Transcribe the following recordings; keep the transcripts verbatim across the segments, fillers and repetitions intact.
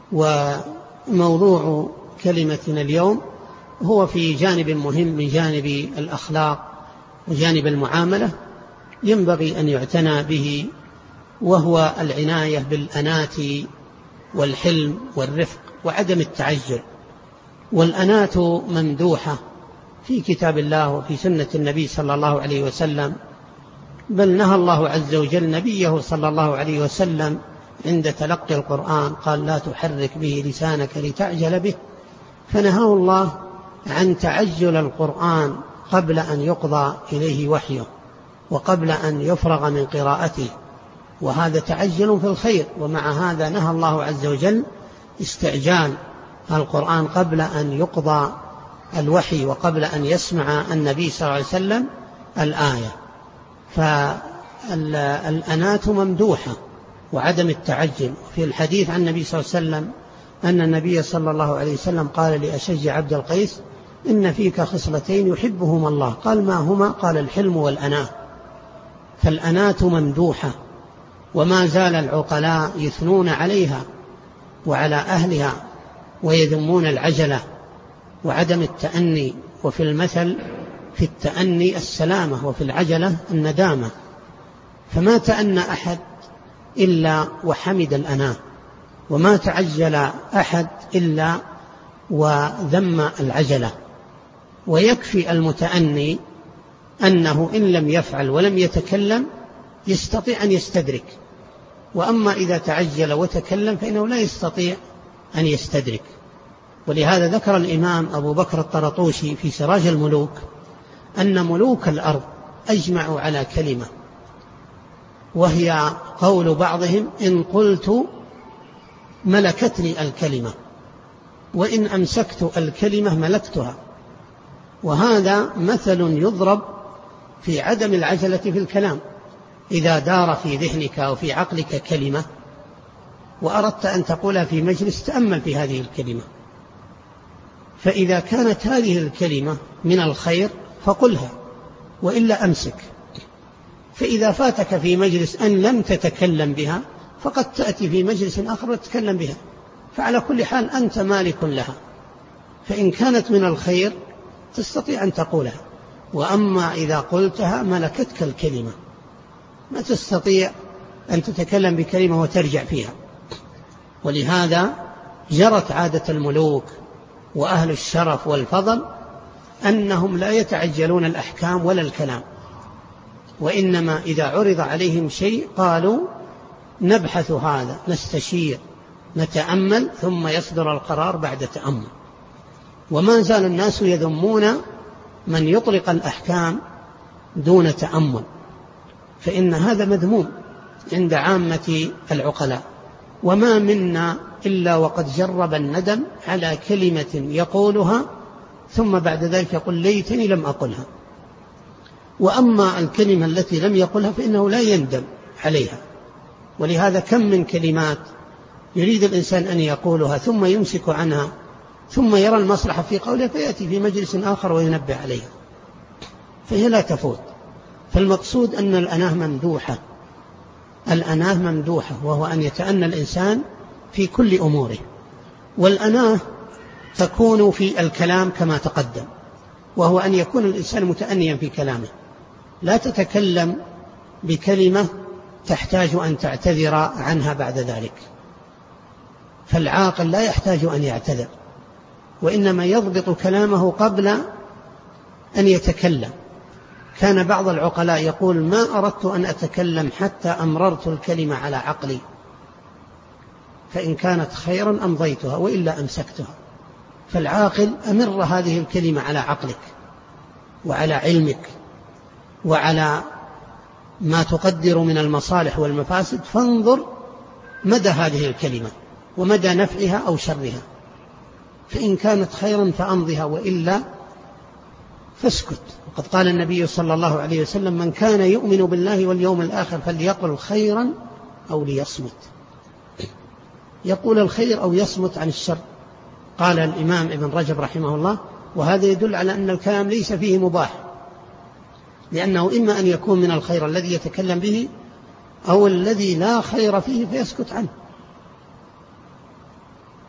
وموضوع كلمتنا اليوم هو في جانب مهم من جانب الأخلاق وجانب المعاملة ينبغي أن يعتنى به، وهو العناية بالأنات والحلم والرفق وعدم التعجل. والأنات ممدوحة في كتاب الله وفي سنة النبي صلى الله عليه وسلم، بل نهى الله عز وجل نبيه صلى الله عليه وسلم عند تلقي القرآن قال لا تحرك به لسانك لتعجل به، فنهاه الله عن تعجل القرآن قبل أن يقضى إليه وحيه وقبل أن يفرغ من قراءته، وهذا تعجل في الخير. ومع هذا نهى الله عز وجل استعجال القرآن قبل أن يقضى الوحي وقبل أن يسمع النبي صلى الله عليه وسلم الآية. فالأنات ممدوحة وعدم التعجل. في الحديث عن النبي صلى الله عليه وسلم أن النبي صلى الله عليه وسلم قال لأشج عبد القيس إن فيك خصلتين يحبهما الله، قال ما هما؟ قال الحلم والأناة. فالأنات ممدوحة، وما زال العقلاء يثنون عليها وعلى أهلها ويذمون العجلة وعدم التأني. وفي المثل في التأني السلامة وفي العجلة الندامة، فما تأنى أحد إلا وحمد الأناة، وما تعجل أحد إلا وذم العجلة. ويكفي المتأني أنه إن لم يفعل ولم يتكلم يستطيع أن يستدرك، وأما إذا تعجل وتكلم فإنه لا يستطيع أن يستدرك. ولهذا ذكر الإمام أبو بكر الطرطوشي في سراج الملوك أن ملوك الأرض أجمعوا على كلمة، وهي قول بعضهم إن قلت ملكتني الكلمة وإن أمسكت الكلمة ملكتها. وهذا مثل يضرب في عدم العجلة في الكلام. إذا دار في ذهنك أو في عقلك كلمة وأردت أن تقولها في مجلس تأمل في هذه الكلمة، فإذا كانت هذه الكلمة من الخير فقلها وإلا أمسك. فإذا فاتك في مجلس أن لم تتكلم بها فقد تأتي في مجلس آخر وتتكلم بها، فعلى كل حال أنت مالك لها. فإن كانت من الخير تستطيع أن تقولها، وأما إذا قلتها ملكتك الكلمة، ما تستطيع أن تتكلم بكلمة وترجع فيها. ولهذا جرت عادة الملوك وأهل الشرف والفضل أنهم لا يتعجلون الأحكام ولا الكلام، وإنما إذا عرض عليهم شيء قالوا نبحث هذا، نستشير، نتأمل، ثم يصدر القرار بعد تأمل. وما زال الناس يذمون من يطلق الأحكام دون تأمل، فإن هذا مذموم عند عامة العقلاء. وما منا إلا وقد جرب الندم على كلمة يقولها ثم بعد ذلك يقول ليتني لم أقلها. وأما الكلمة التي لم يقلها فإنه لا يندم عليها. ولهذا كم من كلمات يريد الإنسان أن يقولها ثم يمسك عنها ثم يرى المصلحة في قولها فيأتي في مجلس آخر وينبه عليها، فهي لا تفوت. فالمقصود أن الأناه ممدوحة، الأناه ممدوحة، وهو أن يتأنى الإنسان في كل أموره. والأناه تكون في الكلام كما تقدم، وهو أن يكون الإنسان متأنيا في كلامه، لا تتكلم بكلمة تحتاج أن تعتذر عنها بعد ذلك. فالعاقل لا يحتاج أن يعتذر، وإنما يضبط كلامه قبل أن يتكلم. كان بعض العقلاء يقول ما أردت أن أتكلم حتى أمررت الكلمة على عقلي، فإن كانت خيرا أمضيتها وإلا أمسكتها. فالعاقل أمر هذه الكلمة على عقلك وعلى علمك وعلى ما تقدر من المصالح والمفاسد، فانظر مدى هذه الكلمة ومدى نفعها أو شرها، فإن كانت خيرا فأمضها وإلا فاسكت. وقد قال النبي صلى الله عليه وسلم من كان يؤمن بالله واليوم الآخر فليقل خيرا أو ليصمت، يقول الخير أو يصمت عن الشر. قال الإمام ابن رجب رحمه الله وهذا يدل على أن الكلام ليس فيه مباح، لأنه إما أن يكون من الخير الذي يتكلم به أو الذي لا خير فيه فيسكت عنه.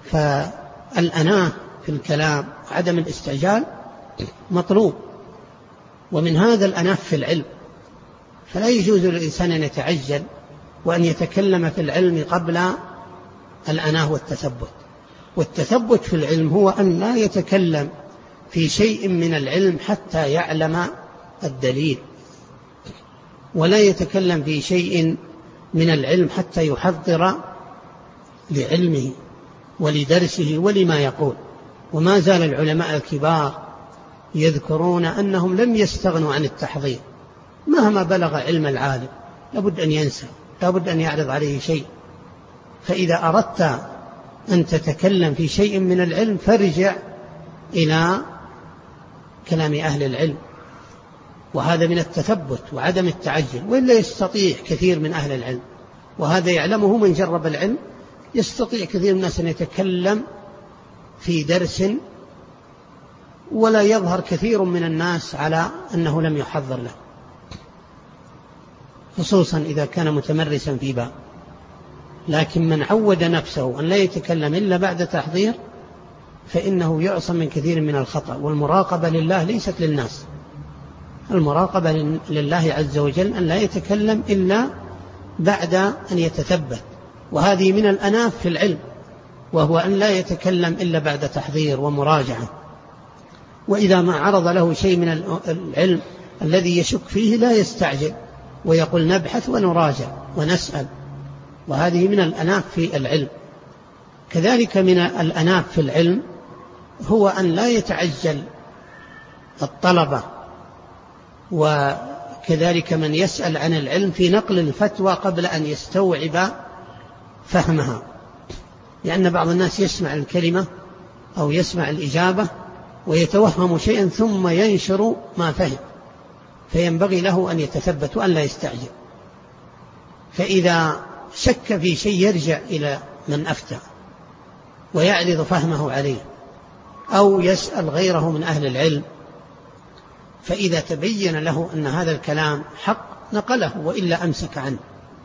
فالأناة في الكلام وعدم الاستعجال مطلوب، ومن هذا الأناة في العلم، فلا يجوز للإنسان أن يتعجل وأن يتكلم في العلم قبل الأناة والتثبت. والتثبت في العلم هو أن لا يتكلم في شيء من العلم حتى يعلم الدليل، ولا يتكلم في شيء من العلم حتى يحضر لعلمه ولدرسه ولما يقول. وما زال العلماء الكبار يذكرون أنهم لم يستغنوا عن التحضير، مهما بلغ علم العالم لابد أن ينسى، لابد أن يعرض عليه شيء. فإذا أردت أن تتكلم في شيء من العلم فارجع إلى كلام أهل العلم، وهذا من التثبت وعدم التعجل. وإلا يستطيع كثير من أهل العلم، وهذا يعلمه من جرب العلم، يستطيع كثير من الناس أن يتكلم في درس ولا يظهر كثير من الناس على أنه لم يحضر له، خصوصا إذا كان متمرسا في باب. لكن من عود نفسه أن لا يتكلم إلا بعد تحضير فإنه يعصم من كثير من الخطأ. والمراقبة لله ليست للناس، المراقبة لله عز وجل أن لا يتكلم إلا بعد أن يتثبت، وهذه من الأناف في العلم، وهو أن لا يتكلم إلا بعد تحضير ومراجعة. وإذا ما عرض له شيء من العلم الذي يشك فيه لا يستعجل ويقول نبحث ونراجع ونسأل، وهذه من الأناف في العلم. كذلك من الأناف في العلم هو أن لا يتعجل الطلبة، وكذلك من يسأل عن العلم في نقل الفتوى قبل أن يستوعب فهمها، لأن بعض الناس يسمع الكلمة أو يسمع الإجابة ويتوهم شيئا ثم ينشر ما فهم، فينبغي له أن يتثبت وأن لا يستعجل. فإذا شك في شيء يرجع إلى من أفتى ويعرض فهمه عليه، أو يسأل غيره من أهل العلم، فإذا تبين له أن هذا الكلام حق نقله، وإلا أمسك عنه.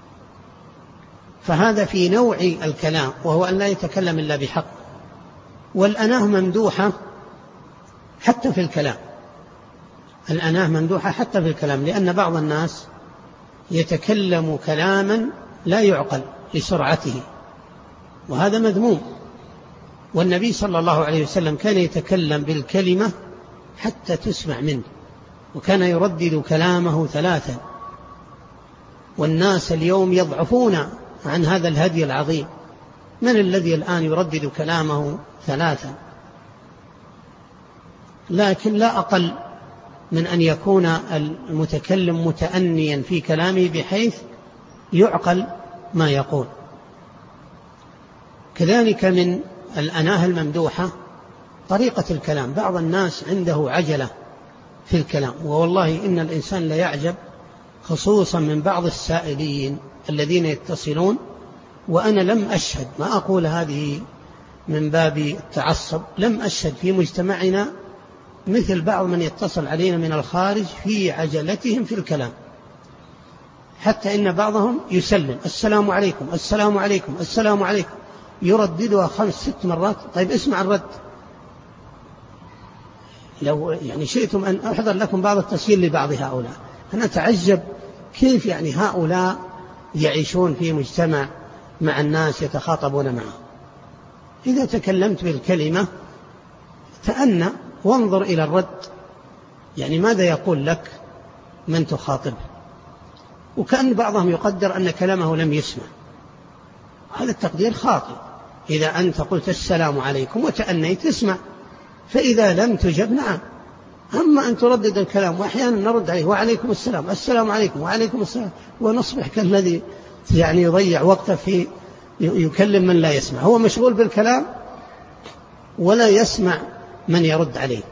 فهذا في نوع الكلام، وهو أن لا يتكلم إلا بحق. والأناه ممدوحة حتى في الكلام، الأناه ممدوحة حتى في الكلام، لأن بعض الناس يتكلم كلاما لا يعقل لسرعته، وهذا مذموم. والنبي صلى الله عليه وسلم كان يتكلم بالكلمة حتى تسمع منه، وكان يردد كلامه ثلاثا. والناس اليوم يضعفون عن هذا الهدي العظيم، من الذي الآن يردد كلامه ثلاثا؟ لكن لا أقل من أن يكون المتكلم متأنيا في كلامه بحيث يعقل ما يقول. كذلك من الأناه الممدوحة طريقة الكلام. بعض الناس عنده عجلة في الكلام، والله إن الإنسان لا يعجب، خصوصا من بعض السائلين الذين يتصلون، وأنا لم أشهد، ما أقول هذه من باب التعصب، لم أشهد في مجتمعنا مثل بعض من يتصل علينا من الخارج في عجلتهم في الكلام، حتى إن بعضهم يسلم السلام عليكم السلام عليكم السلام عليكم، يرددها خمس ست مرات. طيب اسمع الرد، لو يعني شئتم أن أحضر لكم بعض التسجيل لبعض هؤلاء. أنا أتعجب كيف يعني هؤلاء يعيشون في مجتمع مع الناس يتخاطبون معه. إذا تكلمت بالكلمة تأنى وانظر إلى الرد، يعني ماذا يقول لك من تخاطبه، وكأن بعضهم يقدر أن كلامه لم يسمع. هذا التقدير خاطئ. إذا أنت قلت السلام عليكم وتأنيت اسمع، فإذا لم تجب نعم. أما أن تردد الكلام، وأحيانا نرد عليه وعليكم السلام السلام عليكم وعليكم السلام، ونصبح كالذي يعني يضيع وقته في يكلم من لا يسمع، هو مشغول بالكلام ولا يسمع من يرد عليه.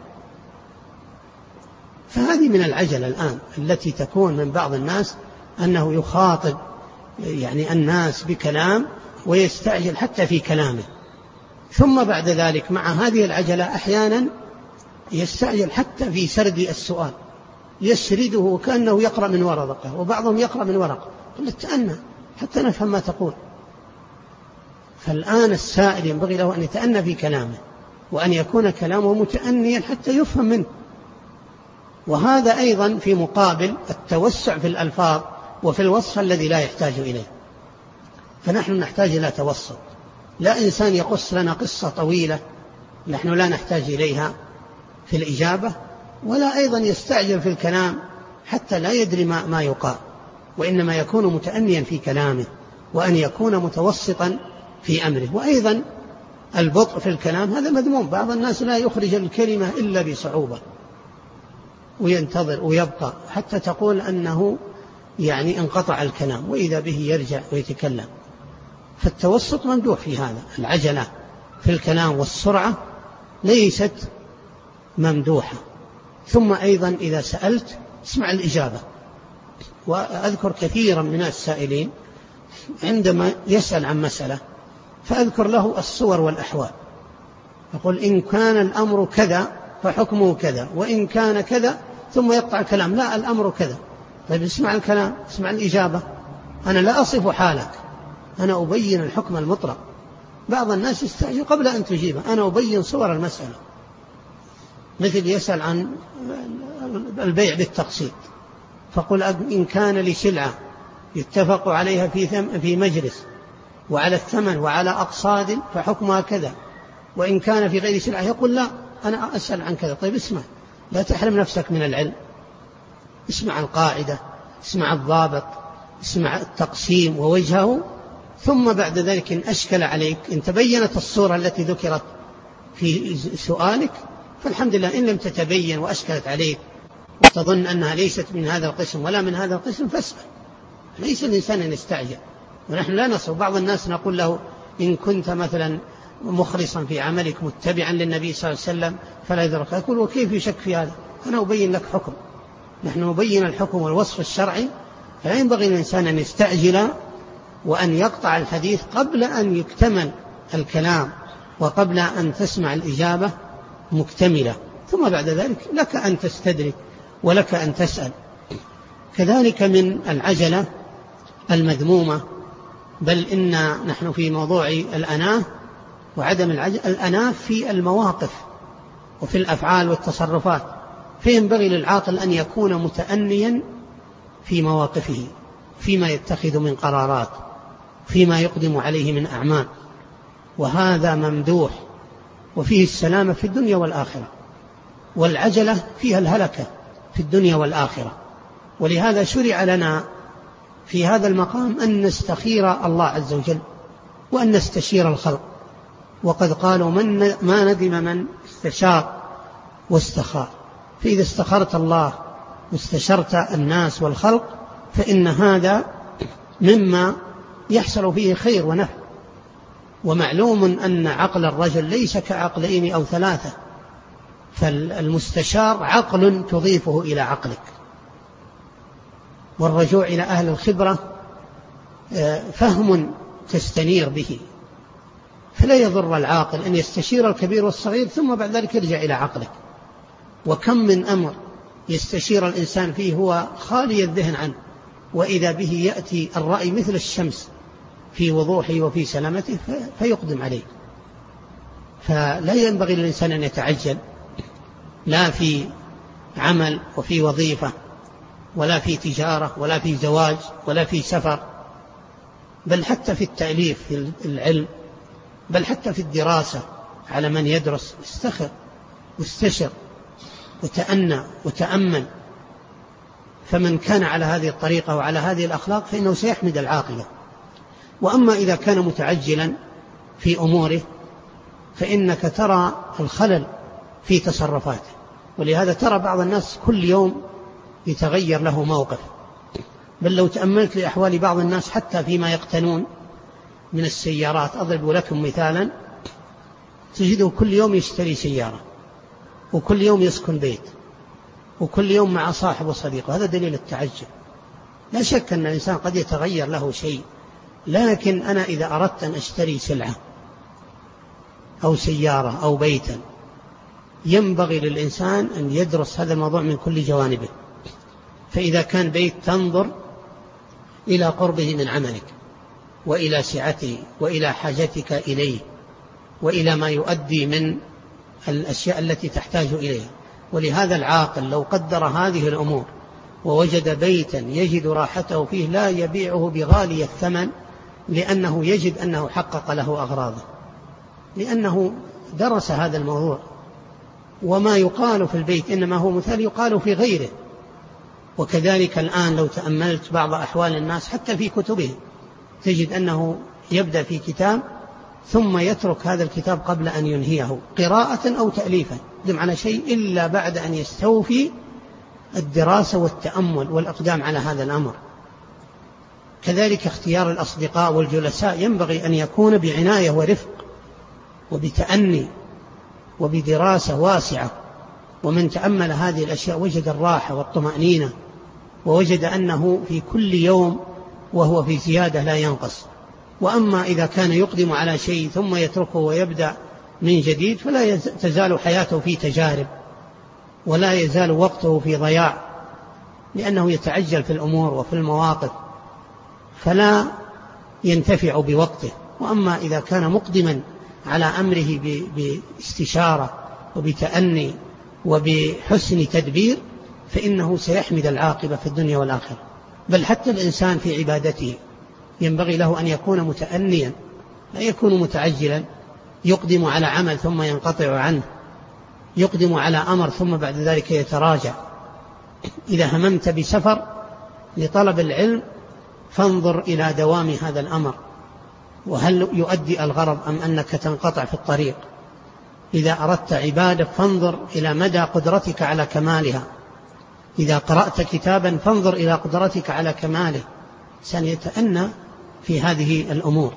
فهذه من العجلة الآن التي تكون من بعض الناس، أنه يخاطب يعني الناس بكلام ويستعجل حتى في كلامه، ثم بعد ذلك مع هذه العجلة أحيانا يستعجل حتى في سرد السؤال، يسرده كأنه يقرأ من ورقة، وبعضهم يقرأ من ورقة. قل تأنى حتى نفهم ما تقول. فالآن السائل ينبغي له أن يتأنى في كلامه، وأن يكون كلامه متأنيا حتى يفهم منه. وهذا أيضا في مقابل التوسع في الألفاظ وفي الوصف الذي لا يحتاج إليه. فنحن نحتاج إلى توسط، لا إنسان يقص لنا قصة طويلة نحن لا نحتاج إليها في الإجابة، ولا أيضا يستعجل في الكلام حتى لا يدري ما, ما يقال، وإنما يكون متأنيا في كلامه، وأن يكون متوسطا في أمره. وأيضا البطء في الكلام هذا مذموم. بعض الناس لا يخرج الكلمة إلا بصعوبة وينتظر ويبقى حتى تقول أنه يعني انقطع الكلام، وإذا به يرجع ويتكلم. فالتوسط ممدوح في هذا. العجلة في الكلام والسرعة ليست ممدوحة. ثم أيضا إذا سألت اسمع الإجابة. وأذكر كثيرا من السائلين عندما يسأل عن مسألة فأذكر له الصور والأحوال، يقول إن كان الأمر كذا فحكمه كذا، وإن كان كذا، ثم يقطع الكلام لا الأمر كذا. طيب اسمع الكلام، اسمع الإجابة. أنا لا أصف حالك، أنا أبين الحكم المطلق. بعض الناس يستعجل قبل أن تجيبه، أنا أبين صور المسألة. مثل يسأل عن البيع بالتقسيط، فقل إن كان لسلعة يتفق عليها في ثم في مجلس وعلى الثمن وعلى أقصاد فحكمها كذا، وإن كان في غير سلعة يقول لا أنا أسأل عن كذا. طيب اسمع، لا تحرم نفسك من العلم، اسمع القاعدة، اسمع الضابط، اسمع التقسيم ووجهه، ثم بعد ذلك إن أشكل عليك، إن تبينت الصورة التي ذكرت في سؤالك فالحمد لله. إن لم تتبين وأشكلت عليك وتظن أنها ليست من هذا القسم ولا من هذا القسم فاسأل. ليس الإنسان أن يستعجل، ونحن لا نصر. بعض الناس نقول له إن كنت مثلا مخلصا في عملك متبعا للنبي صلى الله عليه وسلم فلا يدرك. أقول وكيف يشك في هذا؟ أنا أبين لك حكم، نحن نبين الحكم والوصف الشرعي. فلا ينبغي الإنسان أن يستعجل وأن يقطع الحديث قبل أن يكتمل الكلام وقبل أن تسمع الإجابة مكتملة، ثم بعد ذلك لك أن تستدرك ولك أن تسأل. كذلك من العجلة المذمومة، بل إن نحن في موضوع الأناة وعدم العجلة، الأناة في المواقف وفي الأفعال والتصرفات، فينبغي للعاقل أن يكون متأنيا في مواقفه، فيما يتخذ من قرارات، فيما يقدم عليه من أعمال، وهذا ممدوح وفيه السلامة في الدنيا والآخرة. والعجلة فيها الهلكة في الدنيا والآخرة. ولهذا شرع لنا في هذا المقام أن نستخير الله عز وجل وأن نستشير الخلق. وقد قالوا من ما ندم من استشار واستخار. فإذا استخرت الله واستشرت الناس والخلق فإن هذا مما يحصل فيه خير ونفع. ومعلوم أن عقل الرجل ليس كعقلين أو ثلاثة، فالمستشار عقل تضيفه إلى عقلك، والرجوع إلى أهل الخبرة فهم تستنير به. فلا يضر العاقل أن يستشير الكبير والصغير ثم بعد ذلك يرجع إلى عقلك. وكم من أمر يستشير الإنسان فيه هو خالي الذهن عنه، وإذا به يأتي الرأي مثل الشمس في وضوحه وفي سلامته فيقدم عليه. فلا ينبغي للإنسان أن يتعجل، لا في عمل وفي وظيفة ولا في تجارة ولا في زواج ولا في سفر، بل حتى في التأليف في العلم، بل حتى في الدراسة. على من يدرس استخر واستشر وتأنى وتأمل. فمن كان على هذه الطريقة وعلى هذه الأخلاق فإنه سيحمد العاقبة. وأما إذا كان متعجلا في أموره فإنك ترى الخلل في تصرفاته. ولهذا ترى بعض الناس كل يوم يتغير له موقف. بل لو تأملت لأحوال بعض الناس حتى فيما يقتنون من السيارات، أضرب لكم مثالا، تجده كل يوم يشتري سيارة، وكل يوم يسكن بيت، وكل يوم مع صاحب وصديقه. هذا دليل التعجل. لا شك أن الإنسان قد يتغير له شيء، لكن أنا إذا أردت أن أشتري سلعة أو سيارة أو بيتا ينبغي للإنسان أن يدرس هذا الموضوع من كل جوانبه. فإذا كان بيت تنظر إلى قربه من عملك، وإلى سعته وإلى حاجتك إليه وإلى ما يؤدي من الأشياء التي تحتاج إليها. ولهذا العاقل لو قدر هذه الأمور ووجد بيتا يجد راحته فيه لا يبيعه بغالي الثمن، لأنه يجد أنه حقق له أغراضه، لأنه درس هذا الموضوع. وما يقال في البيت إنما هو مثال يقال في غيره. وكذلك الآن لو تأملت بعض أحوال الناس حتى في كتبه تجد أنه يبدأ في كتاب ثم يترك هذا الكتاب قبل أن ينهيه قراءة أو تأليفا، يقدم على شيء إلا بعد أن يستوفي الدراسة والتأمل والإقدام على هذا الأمر. كذلك اختيار الأصدقاء والجلساء ينبغي أن يكون بعناية ورفق وبتأني وبدراسة واسعة. ومن تأمل هذه الأشياء وجد الراحة والطمأنينة، ووجد أنه في كل يوم وهو في زيادة لا ينقص. وأما إذا كان يقدم على شيء ثم يتركه ويبدأ من جديد فلا تزال حياته في تجارب ولا يزال وقته في ضياع، لأنه يتعجل في الأمور وفي المواقف فلا ينتفع بوقته. وأما إذا كان مقدما على أمره باستشارة وبتأني وبحسن تدبير فإنه سيحمد العاقبة في الدنيا والآخرة. بل حتى الإنسان في عبادته ينبغي له أن يكون متأنيا، لا يكون متعجلا يقدم على عمل ثم ينقطع عنه، يقدم على أمر ثم بعد ذلك يتراجع. إذا هممت بسفر لطلب العلم فانظر إلى دوام هذا الأمر وهل يؤدي الغرض أم أنك تنقطع في الطريق. إذا أردت عبادة فانظر إلى مدى قدرتك على كمالها. إذا قرأت كتابا فانظر إلى قدرتك على كماله. سنتأنى في هذه الأمور.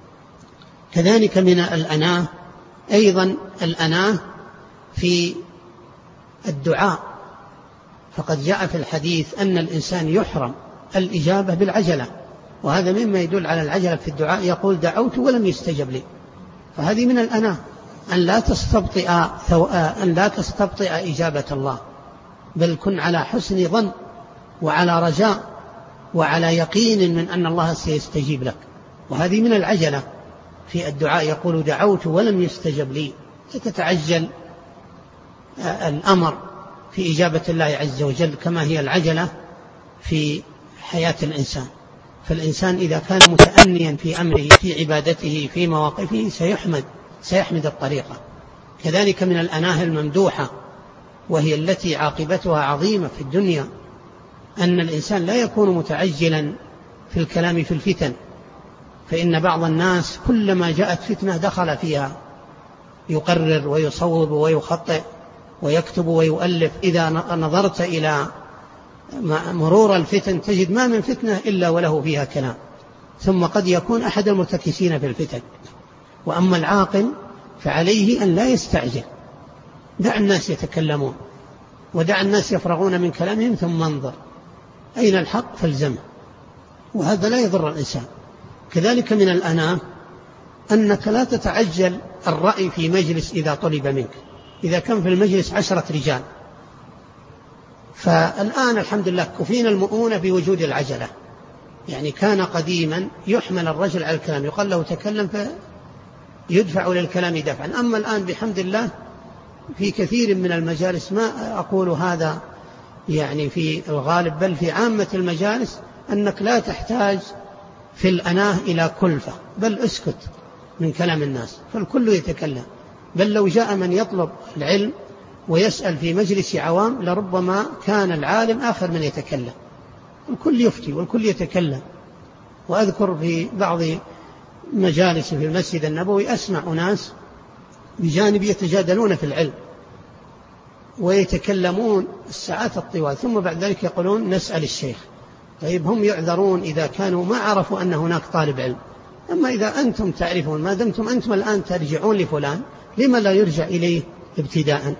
كذلك من الأناة أيضا الأناة في الدعاء، فقد جاء في الحديث أن الإنسان يحرم الإجابة بالعجلة، وهذا مما يدل على العجلة في الدعاء. يقول دعوت ولم يستجب لي، فهذه من الأناة أن لا تستبطئ أن لا تستبطئ إجابة الله، بل كن على حسن ظن وعلى رجاء وعلى يقين من أن الله سيستجيب لك. وهذه من العجلة في الدعاء. يقول دعوت ولم يستجب لي، تتعجل الأمر في إجابة الله عز وجل كما هي العجلة في حياة الإنسان. فالإنسان إذا كان متأنيا في أمره في عبادته في مواقفه سيحمد سيحمد الطريقة. كذلك من الأناه الممدوحة وهي التي عاقبتها عظيمة في الدنيا أن الإنسان لا يكون متعجلا في الكلام في الفتن، فإن بعض الناس كلما جاءت فتنة دخل فيها، يقرر ويصوب ويخطئ ويكتب ويؤلف. إذا نظرت إلى مرور الفتن تجد ما من فتنة إلا وله فيها كلام، ثم قد يكون أحد المرتكسين في الفتن. وأما العاقل فعليه أن لا يستعجل، دع الناس يتكلمون ودع الناس يفرغون من كلامهم ثم انظر أين الحق فالزمه، وهذا لا يضر الإنسان. كذلك من الأناة أنك لا تتعجل الرأي في مجلس إذا طلب منك. إذا كان في المجلس عشرة رجال، فالآن الحمد لله كفينا المؤونة بوجود العجلة. يعني كان قديما يحمل الرجل على الكلام، يقال له تكلم فيدفع للكلام دفعا. أما الآن بحمد الله في كثير من المجالس، ما أقول هذا يعني في الغالب بل في عامة المجالس، أنك لا تحتاج في الأناه إلى كلفة، بل اسكت من كلام الناس فالكل يتكلم. بل لو جاء من يطلب العلم ويسأل في مجلس عوام لربما كان العالم آخر من يتكلم، الكل يفتي والكل يتكلم. وأذكر في بعض مجالس في المسجد النبوي أسمع أناس بجانب يتجادلون في العلم ويتكلمون الساعات الطوال، ثم بعد ذلك يقولون نسأل الشيخ. طيب هم يعذرون إذا كانوا ما عرفوا أن هناك طالب علم. أما إذا أنتم تعرفون، ما دمتم أنتم الآن ترجعون لفلان لما لا يرجع إليه ابتداء؟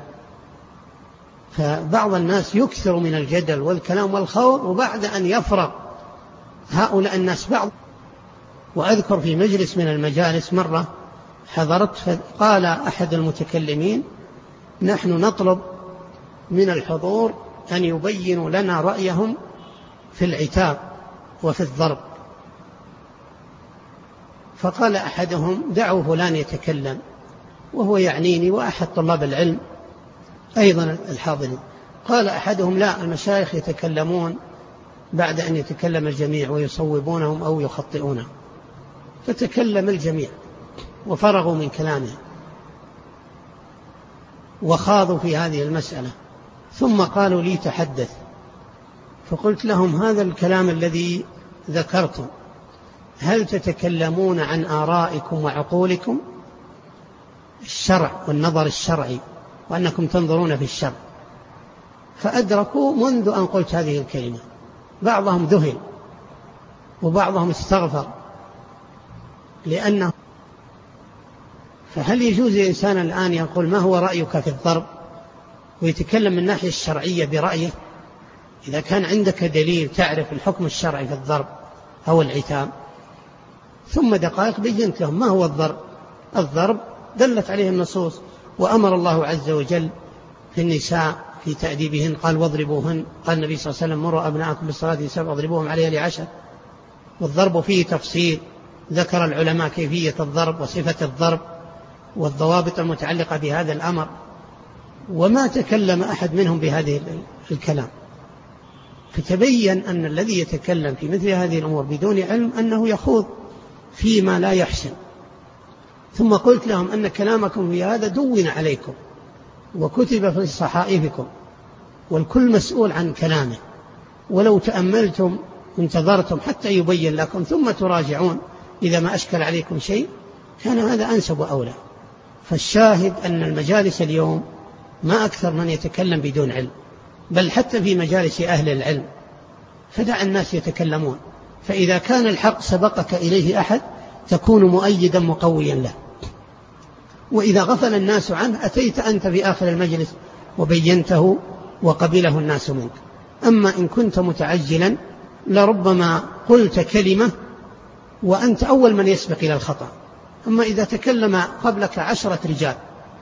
فبعض الناس يكثر من الجدل والكلام والخوض، وبعد أن يفرغ هؤلاء الناس بعض. وأذكر في مجلس من المجالس مرة حضرت، فقال أحد المتكلمين نحن نطلب من الحضور أن يبينوا لنا رأيهم في العتاب وفي الضرب. فقال أحدهم دعوا فلان يتكلم، وهو يعنيني وأحد طلاب العلم أيضا الحاضرين. قال أحدهم لا، المشايخ يتكلمون بعد أن يتكلم الجميع ويصوبونهم أو يخطئونهم. فتكلم الجميع وفرغوا من كلامه وخاضوا في هذه المسألة، ثم قالوا لي تحدث. فقلت لهم هذا الكلام الذي ذكرتم هل تتكلمون عن آرائكم وعقولكم؟ الشرع والنظر الشرعي، وأنكم تنظرون في الشرع. فأدركوا منذ أن قلت هذه الكلمة، بعضهم ذهل وبعضهم استغفر لأنه. فهل يجوز لإنسان الآن يقول ما هو رأيك في الضرب ويتكلم من الناحية الشرعية برأيه؟ إذا كان عندك دليل تعرف الحكم الشرعي في الضرب أو العتاب. ثم دقائق بينت لهم ما هو الضرب. الضرب دلت عليه النصوص، وأمر الله عز وجل في النساء في تأديبهن قال واضربوهن، قال النبي صلى الله عليه وسلم مروا أبناءكم بالصلاة لسبع واضربوهم عليها لعشر. والضرب فيه تفصيل، ذكر العلماء كيفية الضرب وصفة الضرب والضوابط المتعلقة بهذا الأمر، وما تكلم أحد منهم بهذه الكلام. فتبين أن الذي يتكلم في مثل هذه الأمور بدون علم أنه يخوض فيما لا يحسن. ثم قلت لهم أن كلامكم في هذا دون عليكم وكتب في صحائفكم، والكل مسؤول عن كلامه، ولو تأملتم وانتظرتم حتى يبين لكم ثم تراجعون إذا ما أشكل عليكم شيء كان هذا أنسب وأولى. فالشاهد أن المجالس اليوم ما أكثر من يتكلم بدون علم، بل حتى في مجالس أهل العلم، فدع الناس يتكلمون. فإذا كان الحق سبقك إليه أحد تكون مؤيدا مقويا له، وإذا غفل الناس عنه أتيت أنت في آخر المجلس وبينته وقبله الناس منك. أما إن كنت متعجلا لربما قلت كلمة وأنت أول من يسبق إلى الخطأ. أما إذا تكلم قبلك عشرة رجال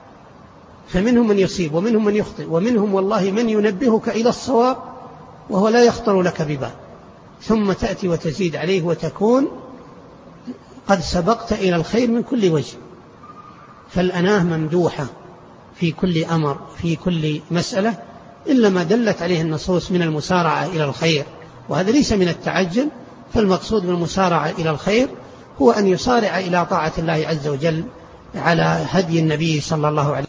فمنهم من يصيب ومنهم من يخطئ ومنهم والله من ينبهك إلى الصواب وهو لا يخطر لك ببال، ثم تأتي وتزيد عليه وتكون قد سبقت إلى الخير من كل وجه. فالأناة ممدوحة في كل أمر في كل مسألة إلا ما دلت عليه النصوص من المسارعة إلى الخير، وهذا ليس من التعجل. فالمقصود بالمسارعة إلى الخير هو أن يسارع إلى طاعة الله عز وجل على هدي النبي صلى الله عليه وسلم.